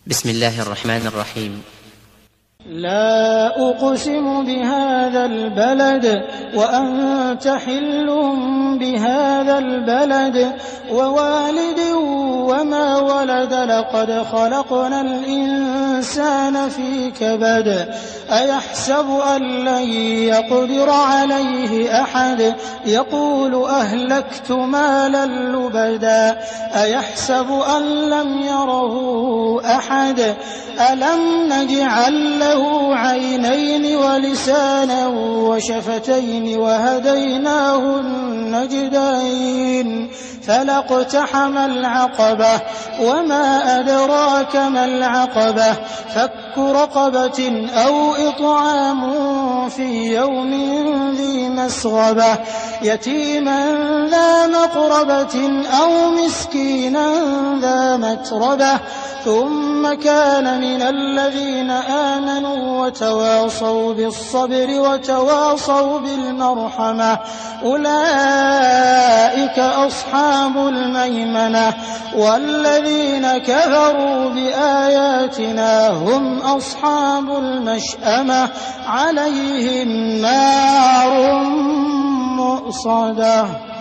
بسم الله الرحمن الرحيم. لا أقسم بهذا البلد وأنت حل بهذا البلد ووالد وما ولد لقد خلقنا الإنسان في كبد أيحسب أن لن يقدر عليه أحد يقول أهلكت مالا لبدا أيحسب أن لم يره أحد ألم نجعل له عينين ولسانا وشفتين وهديناه النجدين فلا اقتحم العقبة وما أدراك ما العقبة فك رقبة أو إطعام في يوم ذي مسغبة يتيما ذا مقربة أو مسكينا ذا متربة ثم كان من الذين آمنوا وتواصوا بالصبر وتواصوا بالمرحمة أولئك أصحاب الميمنة والذين كفروا بآياتنا هم أصحاب المشأمة عليهم نار مؤصدة.